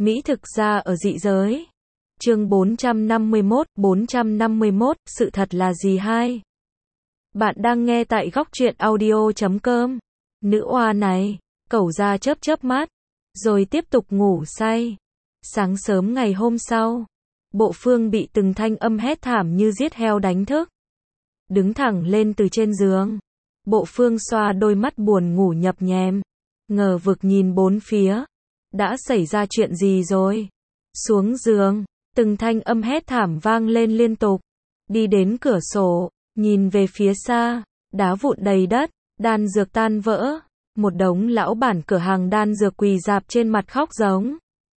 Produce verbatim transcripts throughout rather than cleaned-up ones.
Mỹ thực ra ở dị giới. Chương bốn trăm năm mươi mốt, bốn trăm năm mươi mốt, sự thật là gì hai? Bạn đang nghe tại góc truyện audio chấm com. Nữ oa này, cẩu ra chớp chớp mắt, rồi tiếp tục ngủ say. Sáng sớm ngày hôm sau, Bộ Phương bị từng thanh âm hét thảm như giết heo đánh thức. Đứng thẳng lên từ trên giường, Bộ Phương xoa đôi mắt buồn ngủ nhập nhèm, ngờ vực nhìn bốn phía. Đã xảy ra chuyện gì rồi? Xuống giường, từng thanh âm hét thảm vang lên liên tục. Đi đến cửa sổ, nhìn về phía xa, đá vụn đầy đất, đan dược tan vỡ. Một đống lão bản cửa hàng đan dược quỳ rạp trên mặt khóc giống.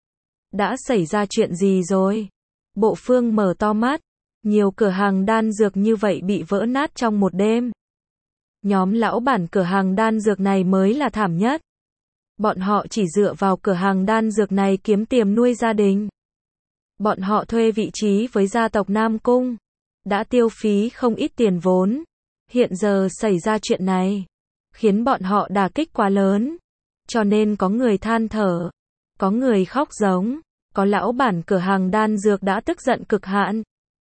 Đã xảy ra chuyện gì rồi? Bộ Phương mở to mắt. Nhiều cửa hàng đan dược như vậy bị vỡ nát trong một đêm. Nhóm lão bản cửa hàng đan dược này mới là thảm nhất. Bọn họ chỉ dựa vào cửa hàng đan dược này kiếm tiền nuôi gia đình. Bọn họ thuê vị trí với gia tộc Nam Cung. Đã tiêu phí không ít tiền vốn. Hiện giờ xảy ra chuyện này, khiến bọn họ đả kích quá lớn. Cho nên có người than thở, có người khóc giống, có lão bản cửa hàng đan dược đã tức giận cực hạn.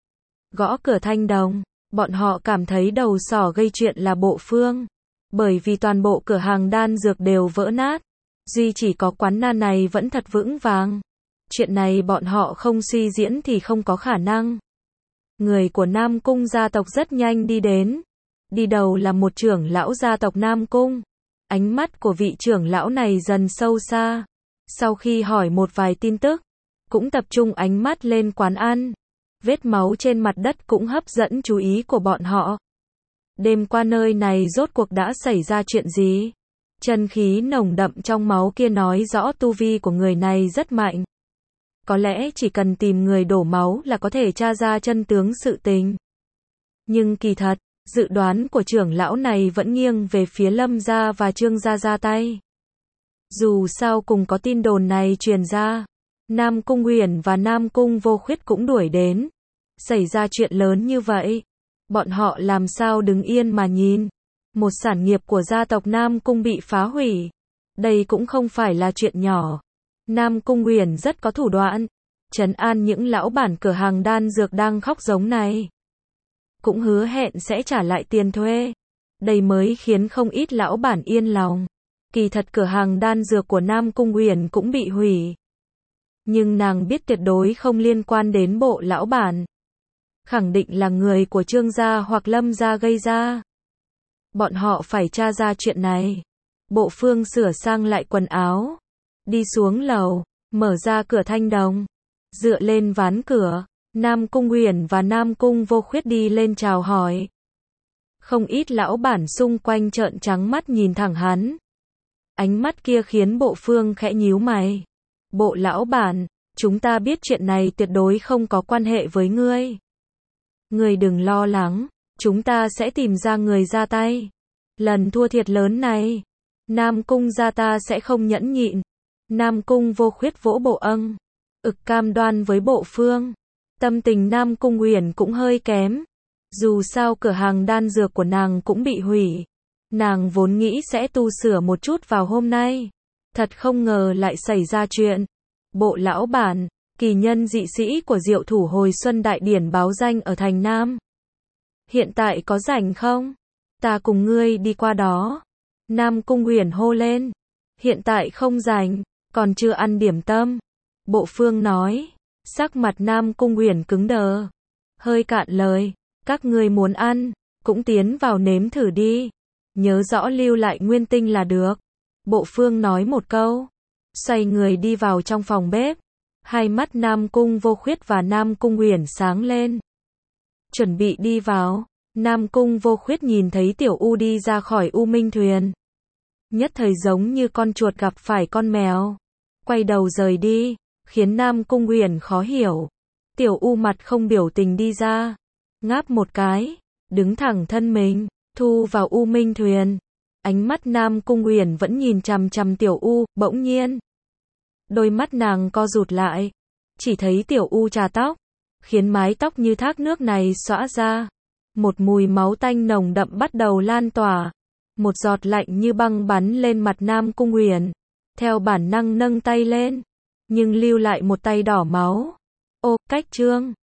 Gõ cửa thanh đồng, bọn họ cảm thấy đầu sỏ gây chuyện là Bộ Phương. Bởi vì toàn bộ cửa hàng đan dược đều vỡ nát. Duy chỉ có quán na này vẫn thật vững vàng. Chuyện này bọn họ không suy diễn thì không có khả năng. Người của Nam Cung gia tộc rất nhanh đi đến. Đi đầu là một trưởng lão gia tộc Nam Cung. Ánh mắt của vị trưởng lão này dần sâu xa. Sau khi hỏi một vài tin tức, cũng tập trung ánh mắt lên quán ăn. Vết máu trên mặt đất cũng hấp dẫn chú ý của bọn họ. Đêm qua nơi này rốt cuộc đã xảy ra chuyện gì? Chân khí nồng đậm trong máu kia nói rõ tu vi của người này rất mạnh. Có lẽ chỉ cần tìm người đổ máu là có thể tra ra chân tướng sự tình. Nhưng kỳ thật, dự đoán của trưởng lão này vẫn nghiêng về phía Lâm gia và Trương gia ra tay. Dù sao cùng có tin đồn này truyền ra, Nam Cung Uyển và Nam Cung Vô Khuyết cũng đuổi đến. Xảy ra chuyện lớn như vậy, bọn họ làm sao đứng yên mà nhìn. Một sản nghiệp của gia tộc Nam Cung bị phá hủy. Đây cũng không phải là chuyện nhỏ. Nam Cung Uyển rất có thủ đoạn, trấn an những lão bản cửa hàng đan dược đang khóc giống này. Cũng hứa hẹn sẽ trả lại tiền thuê. Đây mới khiến không ít lão bản yên lòng. Kỳ thật cửa hàng đan dược của Nam Cung Uyển cũng bị hủy. Nhưng nàng biết tuyệt đối không liên quan đến bộ lão bản. Khẳng định là người của Trương gia hoặc Lâm gia gây ra. Bọn họ phải tra ra chuyện này. Bộ Phương sửa sang lại quần áo, đi xuống lầu, mở ra cửa thanh đồng, dựa lên ván cửa. Nam Cung Uyển và Nam Cung Vô Khuyết đi lên chào hỏi. Không ít lão bản xung quanh trợn trắng mắt nhìn thẳng hắn. Ánh mắt kia khiến Bộ Phương khẽ nhíu mày. Bộ lão bản, chúng ta biết chuyện này tuyệt đối không có quan hệ với ngươi. Ngươi đừng lo lắng, chúng ta sẽ tìm ra người ra tay. Lần thua thiệt lớn này, Nam Cung gia ta sẽ không nhẫn nhịn. Nam Cung Vô Khuyết vỗ bộ âng, ực cam đoan với Bộ Phương. Tâm tình Nam Cung Uyển cũng hơi kém. Dù sao cửa hàng đan dược của nàng cũng bị hủy. Nàng vốn nghĩ sẽ tu sửa một chút vào hôm nay. Thật không ngờ lại xảy ra chuyện. Bộ lão bản, kỳ nhân dị sĩ của Diệu Thủ hồi xuân đại điển báo danh ở thành Nam. Hiện tại có rảnh không? Ta cùng ngươi đi qua đó. Nam Cung Uyển hô lên. Hiện tại không rảnh, còn chưa ăn điểm tâm. Bộ Phương nói. Sắc mặt Nam Cung Uyển cứng đờ. Hơi cạn lời. Các ngươi muốn ăn, cũng tiến vào nếm thử đi. Nhớ rõ lưu lại nguyên tinh là được. Bộ Phương nói một câu. Xoay người đi vào trong phòng bếp. Hai mắt Nam Cung Vô Khuyết và Nam Cung Uyển sáng lên. Chuẩn bị đi vào. Nam Cung Vô Khuyết nhìn thấy Tiểu U đi ra khỏi U Minh Thuyền. Nhất thời giống như con chuột gặp phải con mèo. Quay đầu rời đi, khiến Nam Cung Uyển khó hiểu. Tiểu U mặt không biểu tình đi ra. Ngáp một cái, đứng thẳng thân mình, thu vào U Minh Thuyền. Ánh mắt Nam Cung Uyển vẫn nhìn chằm chằm Tiểu U, bỗng nhiên. Đôi mắt nàng co rụt lại. Chỉ thấy Tiểu U chà tóc, khiến mái tóc như thác nước này xõa ra. Một mùi máu tanh nồng đậm bắt đầu lan tỏa. Một giọt lạnh như băng bắn lên mặt Nam Cung Uyển. Theo bản năng nâng tay lên. nhưng lưu lại một tay đỏ máu. Ô, cách chương